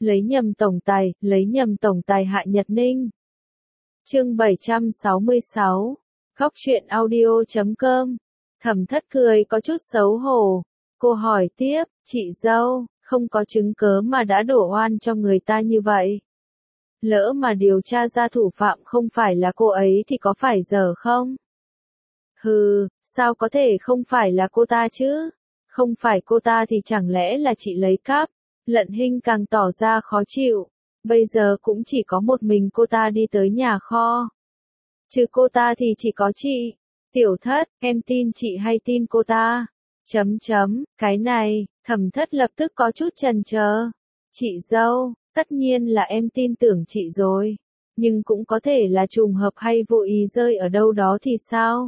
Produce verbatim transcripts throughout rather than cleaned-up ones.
lấy nhầm tổng tài, lấy nhầm tổng tài Hạ Nhật Ninh. Chương bảy trăm sáu mươi sáu, Góc truyện audio chấm com. Thẩm Thất cười có chút xấu hổ. Cô hỏi tiếp, chị dâu, không có chứng cớ mà đã đổ oan cho người ta như vậy. Lỡ mà điều tra ra thủ phạm không phải là cô ấy thì có phải dở không? Hừ, sao có thể không phải là cô ta chứ? Không phải cô ta thì chẳng lẽ là chị lấy cắp? Lận Hinh càng tỏ ra khó chịu. Bây giờ cũng chỉ có một mình cô ta đi tới nhà kho. Chứ cô ta thì chỉ có chị. Tiểu Thất, em tin chị hay tin cô ta? Chấm chấm, cái này, Thẩm Thất lập tức có chút chần chờ. Chị dâu, tất nhiên là em tin tưởng chị rồi. Nhưng cũng có thể là trùng hợp hay vô ý rơi ở đâu đó thì sao?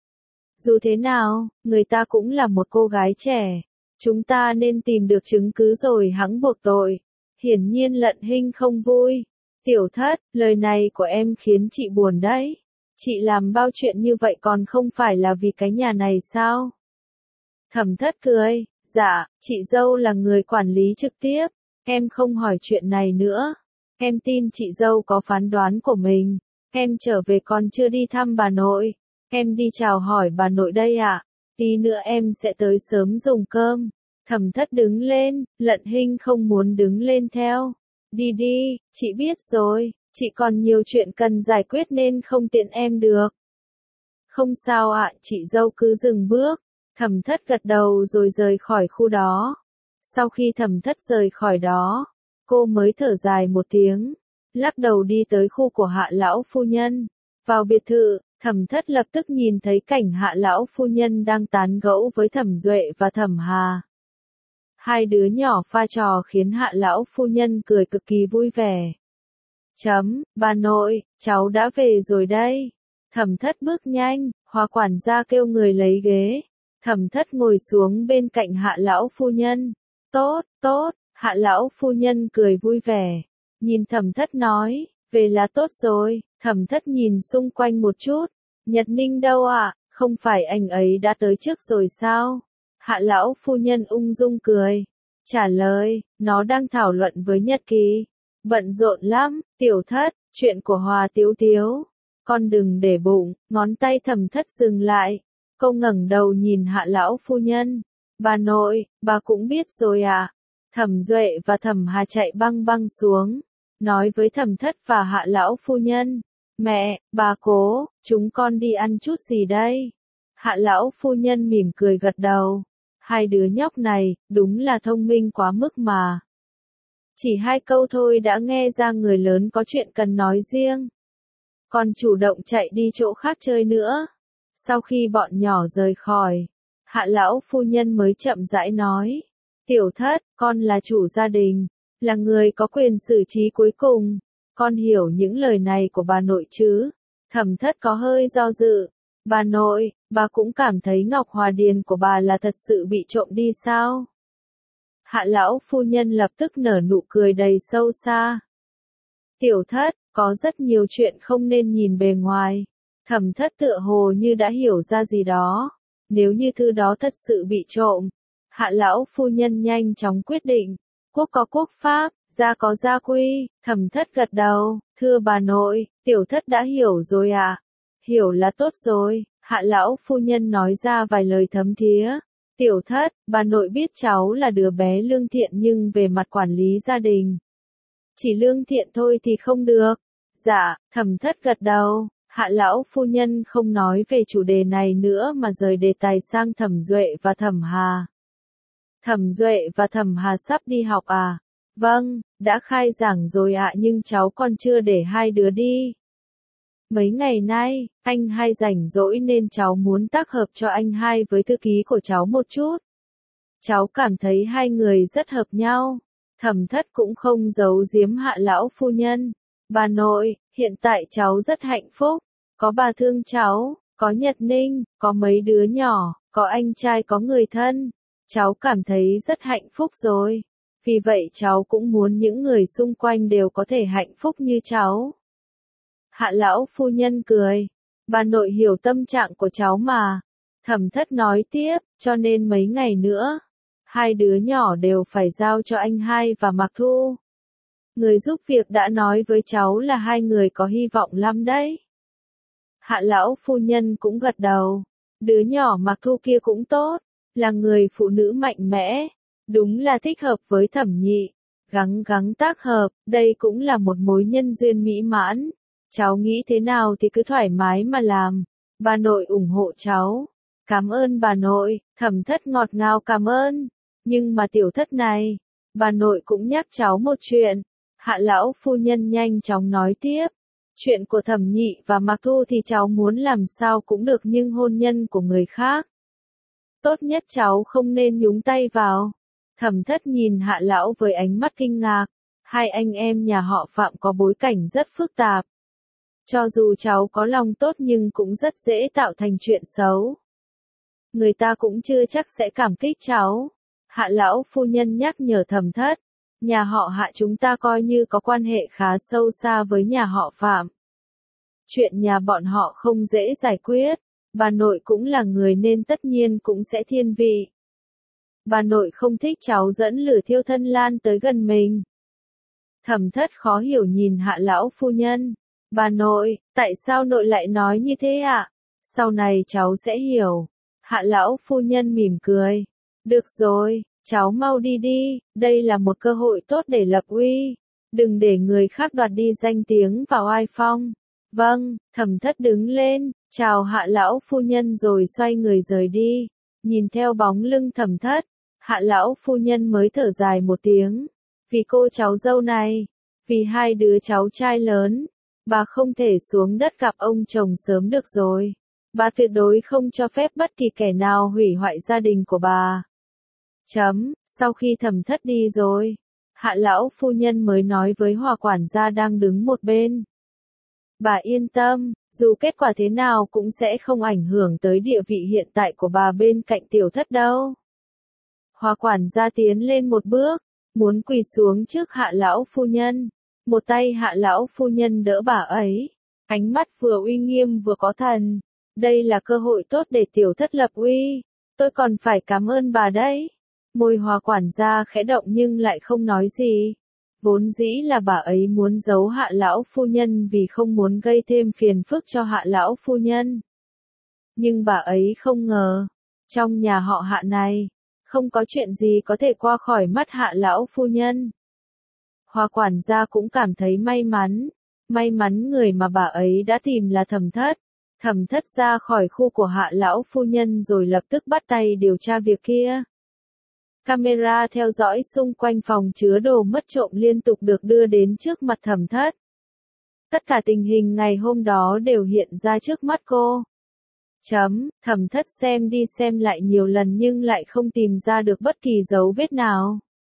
Dù thế nào, người ta cũng là một cô gái trẻ. Chúng ta nên tìm được chứng cứ rồi hẵng buộc tội. Hiển nhiên Lận Hinh không vui. Tiểu Thất, lời này của em khiến chị buồn đấy. Chị làm bao chuyện như vậy còn không phải là vì cái nhà này sao? Thẩm Thất cười, dạ, chị dâu là người quản lý trực tiếp. Em không hỏi chuyện này nữa. Em tin chị dâu có phán đoán của mình. Em trở về còn chưa đi thăm bà nội. Em đi chào hỏi bà nội đây ạ. Tí nữa em sẽ tới sớm dùng cơm. Thẩm Thất đứng lên, Lận Hinh không muốn đứng lên theo. Đi đi, chị biết rồi, chị còn nhiều chuyện cần giải quyết nên không tiện em được. Không sao ạ, chị dâu cứ dừng bước. Thẩm Thất gật đầu rồi rời khỏi khu đó. Sau khi Thẩm Thất rời khỏi đó, cô mới thở dài một tiếng, lắc đầu đi tới khu của Hạ lão phu nhân. Vào biệt thự, Thẩm Thất lập tức nhìn thấy cảnh Hạ lão phu nhân đang tán gẫu với Thẩm Duệ và Thẩm Hà. Hai đứa nhỏ pha trò khiến Hạ lão phu nhân cười cực kỳ vui vẻ. Chấm, bà nội, cháu đã về rồi đây. Thẩm Thất bước nhanh, Hoa quản gia kêu người lấy ghế. Thẩm Thất ngồi xuống bên cạnh Hạ lão phu nhân. Tốt, tốt, Hạ lão phu nhân cười vui vẻ. Nhìn Thẩm Thất nói, về là tốt rồi. Thẩm Thất nhìn xung quanh một chút. Nhật Ninh đâu ạ? À? Không phải anh ấy đã tới trước rồi sao? Hạ lão phu nhân ung dung cười. Trả lời, nó đang thảo luận với Nhật Kỳ. Bận rộn lắm, Tiểu Thất, chuyện của Hòa Tiếu Tiếu. Con đừng để bụng, ngón tay Thẩm Thất dừng lại. Cô ngẩng đầu nhìn Hạ lão phu nhân. Bà nội, bà cũng biết rồi à? Thẩm Duệ và Thẩm Hà chạy băng băng xuống. Nói với Thẩm Thất và Hạ lão phu nhân. Mẹ, bà cố, chúng con đi ăn chút gì đây? Hạ lão phu nhân mỉm cười gật đầu. Hai đứa nhóc này, đúng là thông minh quá mức mà. Chỉ hai câu thôi đã nghe ra người lớn có chuyện cần nói riêng. Còn chủ động chạy đi chỗ khác chơi nữa. Sau khi bọn nhỏ rời khỏi, Hạ lão phu nhân mới chậm rãi nói. Tiểu Thất, con là chủ gia đình, là người có quyền xử trí cuối cùng. Con hiểu những lời này của bà nội chứ? Thẩm Thất có hơi do dự. Bà nội, bà cũng cảm thấy Ngọc Hòa Điền của bà là thật sự bị trộm đi sao? Hạ lão phu nhân lập tức nở nụ cười đầy sâu xa. Tiểu Thất, có rất nhiều chuyện không nên nhìn bề ngoài. Thẩm Thất tựa hồ như đã hiểu ra gì đó. Nếu như thứ đó thật sự bị trộm, Hạ lão phu nhân nhanh chóng quyết định. Quốc có quốc pháp, gia có gia quy. Thẩm Thất gật đầu, thưa bà nội, Tiểu Thất đã hiểu rồi ạ. À? Hiểu là tốt rồi. Hạ lão phu nhân nói ra vài lời thấm thía. Tiểu Thất, bà nội biết cháu là đứa bé lương thiện nhưng về mặt quản lý gia đình. Chỉ lương thiện thôi thì không được. Dạ, Thẩm Thất gật đầu. Hạ lão phu nhân không nói về chủ đề này nữa mà rời đề tài sang Thẩm Duệ và Thẩm Hà. Thẩm Duệ và Thẩm Hà sắp đi học à? Vâng, đã khai giảng rồi ạ nhưng cháu còn chưa để hai đứa đi. Mấy ngày nay, anh hai rảnh rỗi nên cháu muốn tác hợp cho anh hai với thư ký của cháu một chút. Cháu cảm thấy hai người rất hợp nhau. Thẩm Thất cũng không giấu giếm Hạ lão phu nhân. Bà nội, hiện tại cháu rất hạnh phúc. Có bà thương cháu, có Nhật Ninh, có mấy đứa nhỏ, có anh trai có người thân. Cháu cảm thấy rất hạnh phúc rồi. Vì vậy cháu cũng muốn những người xung quanh đều có thể hạnh phúc như cháu. Hạ lão phu nhân cười. Bà nội hiểu tâm trạng của cháu mà. Thẩm Thất nói tiếp, cho nên mấy ngày nữa, hai đứa nhỏ đều phải giao cho anh hai và Mạc Thu. Người giúp việc đã nói với cháu là hai người có hy vọng lắm đấy. Hạ lão phu nhân cũng gật đầu. Đứa nhỏ Mạc Thu kia cũng tốt, là người phụ nữ mạnh mẽ, đúng là thích hợp với Thẩm Nhị. Gắng gắng tác hợp, đây cũng là một mối nhân duyên mỹ mãn. Cháu nghĩ thế nào thì cứ thoải mái mà làm. Bà nội ủng hộ cháu. Cảm ơn bà nội, Thẩm Thất ngọt ngào cảm ơn. Nhưng mà tiểu thất này, bà nội cũng nhắc cháu một chuyện. Hạ lão phu nhân nhanh chóng nói tiếp. Chuyện của Thẩm Nhị và Mạc Thu thì cháu muốn làm sao cũng được, nhưng hôn nhân của người khác, tốt nhất cháu không nên nhúng tay vào. Thẩm Thất nhìn Hạ lão với ánh mắt kinh ngạc. Hai anh em nhà họ Phạm có bối cảnh rất phức tạp. Cho dù cháu có lòng tốt nhưng cũng rất dễ tạo thành chuyện xấu. Người ta cũng chưa chắc sẽ cảm kích cháu. Hạ lão phu nhân nhắc nhở Thẩm Thất. Nhà họ Hạ chúng ta coi như có quan hệ khá sâu xa với nhà họ Phạm. Chuyện nhà bọn họ không dễ giải quyết. Bà nội cũng là người nên tất nhiên cũng sẽ thiên vị. Bà nội không thích cháu dẫn lửa thiêu thân lan tới gần mình. Thẩm Thất khó hiểu nhìn Hạ lão phu nhân. Bà nội, tại sao nội lại nói như thế ạ? À? Sau này cháu sẽ hiểu. Hạ lão phu nhân mỉm cười. Được rồi, cháu mau đi đi, đây là một cơ hội tốt để lập uy. Đừng để người khác đoạt đi danh tiếng và oai phong. Vâng, Thẩm Thất đứng lên, chào Hạ lão phu nhân rồi xoay người rời đi. Nhìn theo bóng lưng Thẩm Thất, Hạ lão phu nhân mới thở dài một tiếng. Vì cô cháu dâu này, vì hai đứa cháu trai lớn, bà không thể xuống đất gặp ông chồng sớm được rồi. Bà tuyệt đối không cho phép bất kỳ kẻ nào hủy hoại gia đình của bà. Chấm, sau khi Thẩm Thất đi rồi, Hạ lão phu nhân mới nói với Hòa quản gia đang đứng một bên. Bà yên tâm, dù kết quả thế nào cũng sẽ không ảnh hưởng tới địa vị hiện tại của bà bên cạnh tiểu thất đâu. Hòa quản gia tiến lên một bước, muốn quỳ xuống trước Hạ lão phu nhân. Một tay Hạ lão phu nhân đỡ bà ấy, ánh mắt vừa uy nghiêm vừa có thần. Đây là cơ hội tốt để tiểu thất lập uy, tôi còn phải cảm ơn bà đấy. Môi Hòa quản gia khẽ động nhưng lại không nói gì. Vốn dĩ là bà ấy muốn giấu Hạ lão phu nhân vì không muốn gây thêm phiền phức cho Hạ lão phu nhân. Nhưng bà ấy không ngờ, trong nhà họ Hạ này, không có chuyện gì có thể qua khỏi mắt Hạ lão phu nhân. Hòa quản gia cũng cảm thấy may mắn, may mắn người mà bà ấy đã tìm là Thẩm Thất. Thẩm Thất ra khỏi khu của Hạ lão phu nhân rồi lập tức bắt tay điều tra việc kia. Camera theo dõi xung quanh phòng chứa đồ mất trộm liên tục được đưa đến trước mặt Thẩm Thất. Tất cả tình hình ngày hôm đó đều hiện ra trước mắt cô. Chấm, Thẩm Thất xem đi xem lại nhiều lần nhưng lại không tìm ra được bất kỳ dấu vết nào.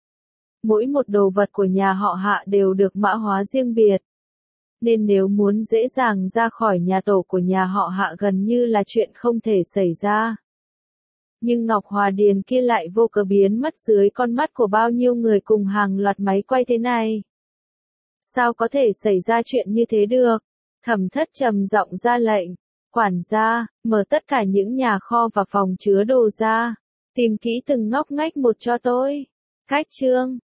Mỗi một đồ vật của nhà họ Hạ đều được mã hóa riêng biệt. Nên nếu muốn dễ dàng ra khỏi nhà tổ của nhà họ Hạ gần như là chuyện không thể xảy ra. Nhưng Ngọc Hòa Điền kia lại vô cớ biến mất dưới con mắt của bao nhiêu người cùng hàng loạt máy quay thế này. Sao có thể xảy ra chuyện như thế được? Thẩm Thất trầm giọng ra lệnh. Quản gia, mở tất cả những nhà kho và phòng chứa đồ ra. Tìm kỹ từng ngóc ngách một cho tôi. Cách chương